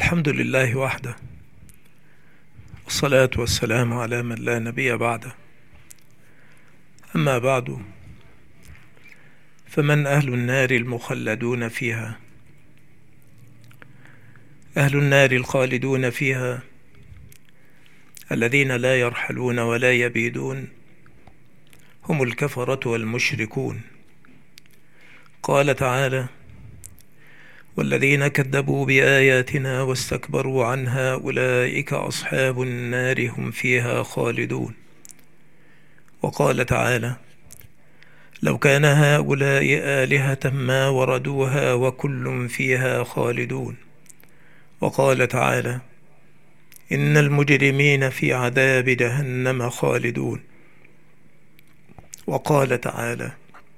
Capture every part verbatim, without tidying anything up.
الحمد لله وحده، والصلاة والسلام على من لا نبي بعده. أما بعد، فمن أهل النار المخلدون فيها؟ أهل النار الخالدون فيها الذين لا يرحلون ولا يبيدون هم الكفرة والمشركون. قال تعالى: والذين كذبوا بآياتنا واستكبروا عنها أولئك أصحاب النار هم فيها خالدون. وقال تعالى: لو كان هؤلاء آلهة ما وردوها وكل فيها خالدون. وقال تعالى: إن المجرمين في عذاب جهنم خالدون. وقال تعالى: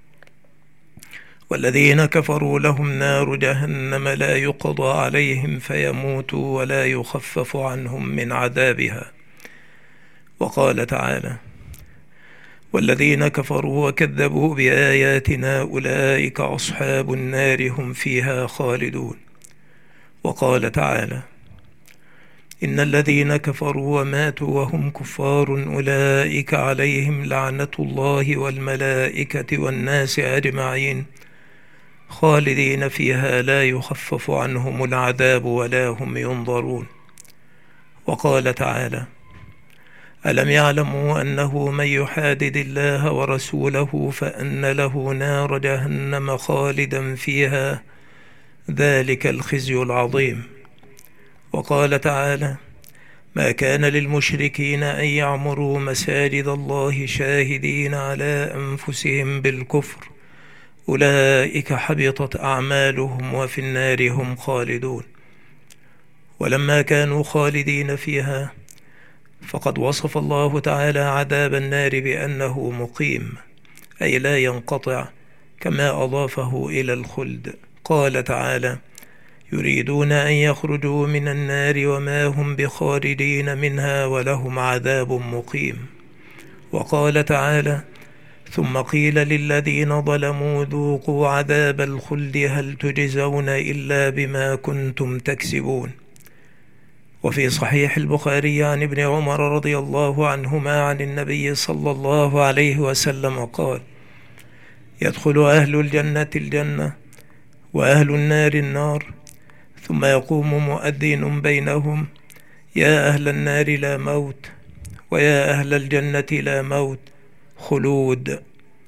والذين كفروا لهم نار جهنم لا يقضى عليهم فيموتوا ولا يخفف عنهم من عذابها. وقال تعالى: والذين كفروا وكذبوا بآياتنا أولئك أصحاب النار هم فيها خالدون. وقال تعالى: إن الذين كفروا وماتوا وهم كفار أولئك عليهم لعنة الله والملائكة والناس أجمعين خالدين فيها لا يخفف عنهم العذاب ولا هم ينظرون. وقال تعالى: ألم يعلموا أنه من يحادد الله ورسوله فأن له نار جهنم خالدا فيها ذلك الخزي العظيم. وقال تعالى: ما كان للمشركين أن يعمروا مساجد الله شاهدين على أنفسهم بالكفر أولئك حبطت أعمالهم وفي النار هم خالدون. ولما كانوا خالدين فيها فقد وصف الله تعالى عذاب النار بأنه مقيم، أي لا ينقطع، كما أضافه إلى الخلد. قال تعالى: يريدون أن يخرجوا من النار وما هم بخارجين منها ولهم عذاب مقيم. وقال تعالى: ثم قيل للذين ظلموا ذوقوا عذاب الخلد هل تجزون إلا بما كنتم تكسبون. وفي صحيح البخاري عن ابن عمر رضي الله عنهما عن النبي صلى الله عليه وسلم قال: يدخل أهل الجنة الجنة وأهل النار النار، ثم يقوم مؤذن بينهم: يا أهل النار لا موت، ويا أهل الجنة لا موت، خلود.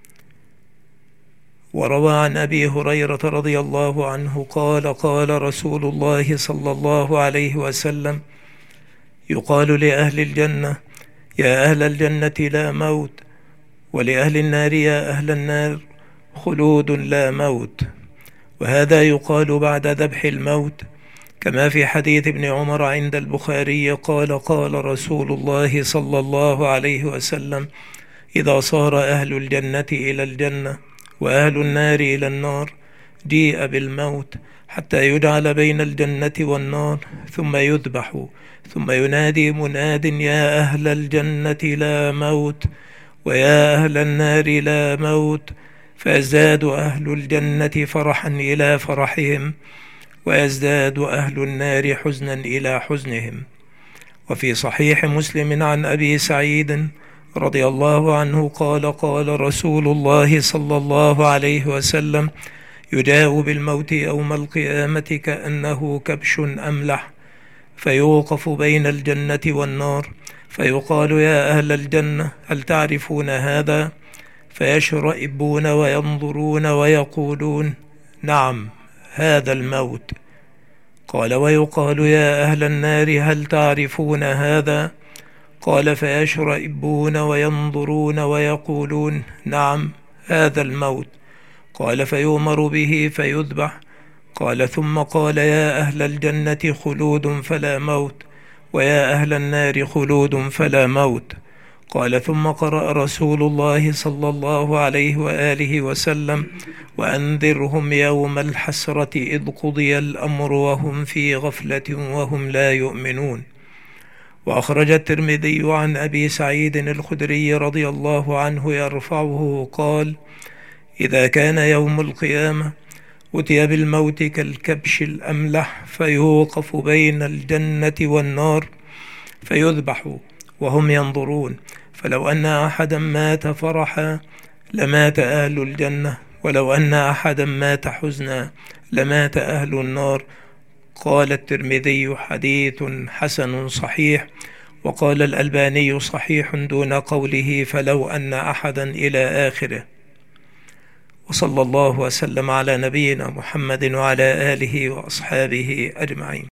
وروى عن أبي هريرة رضي الله عنه قال: قال رسول الله صلى الله عليه وسلم: يقال لأهل الجنة: يا أهل الجنة لا موت، ولأهل النار: يا أهل النار خلود لا موت. وهذا يقال بعد ذبح الموت، كما في حديث ابن عمر عند البخاري قال: قال رسول الله صلى الله عليه وسلم: إذا صار أهل الجنة إلى الجنة وأهل النار إلى النار جيء بالموت حتى يجعل بين الجنة والنار ثم يذبح، ثم ينادي مناد: يا أهل الجنة لا موت، ويا أهل النار لا موت، فيزداد أهل الجنة فرحا إلى فرحهم، ويزداد أهل النار حزنا إلى حزنهم. وفي صحيح مسلم عن أبي سعيد رضي الله عنه قال: قال رسول الله صلى الله عليه وسلم: يجاء بالموت يوم القيامة كأنه كبش أملح، فيوقف بين الجنة والنار، فيقال: يا أهل الجنة هل تعرفون هذا؟ فيشرئبون وينظرون ويقولون: نعم، هذا الموت. قال: ويقال: يا أهل النار هل تعرفون هذا؟ قال: فيشرئبون وينظرون ويقولون: نعم، هذا الموت. قال: فيؤمر به فيذبح. قال: ثم قال: يا أهل الجنة خلود فلا موت، ويا أهل النار خلود فلا موت. قال: ثم قرأ رسول الله صلى الله عليه وآله وسلم: وأنذرهم يوم الحسرة إذ قضي الأمر وهم في غفلة وهم لا يؤمنون. وأخرج الترمذي عن أبي سعيد الخدري رضي الله عنه يرفعه قال: إذا كان يوم القيامة أتي بالموت كالكبش الأملح فيوقف بين الجنة والنار فيذبح وهم ينظرون، فلو أن أحدا مات فرحا لمات أهل الجنة، ولو أن أحدا مات حزنا لمات أهل النار. قال الترمذي: حديث حسن صحيح. وقال الألباني: صحيح دون قوله فلو أن أحدا إلى آخره. وصلى الله وسلم على نبينا محمد وعلى آله وأصحابه أجمعين.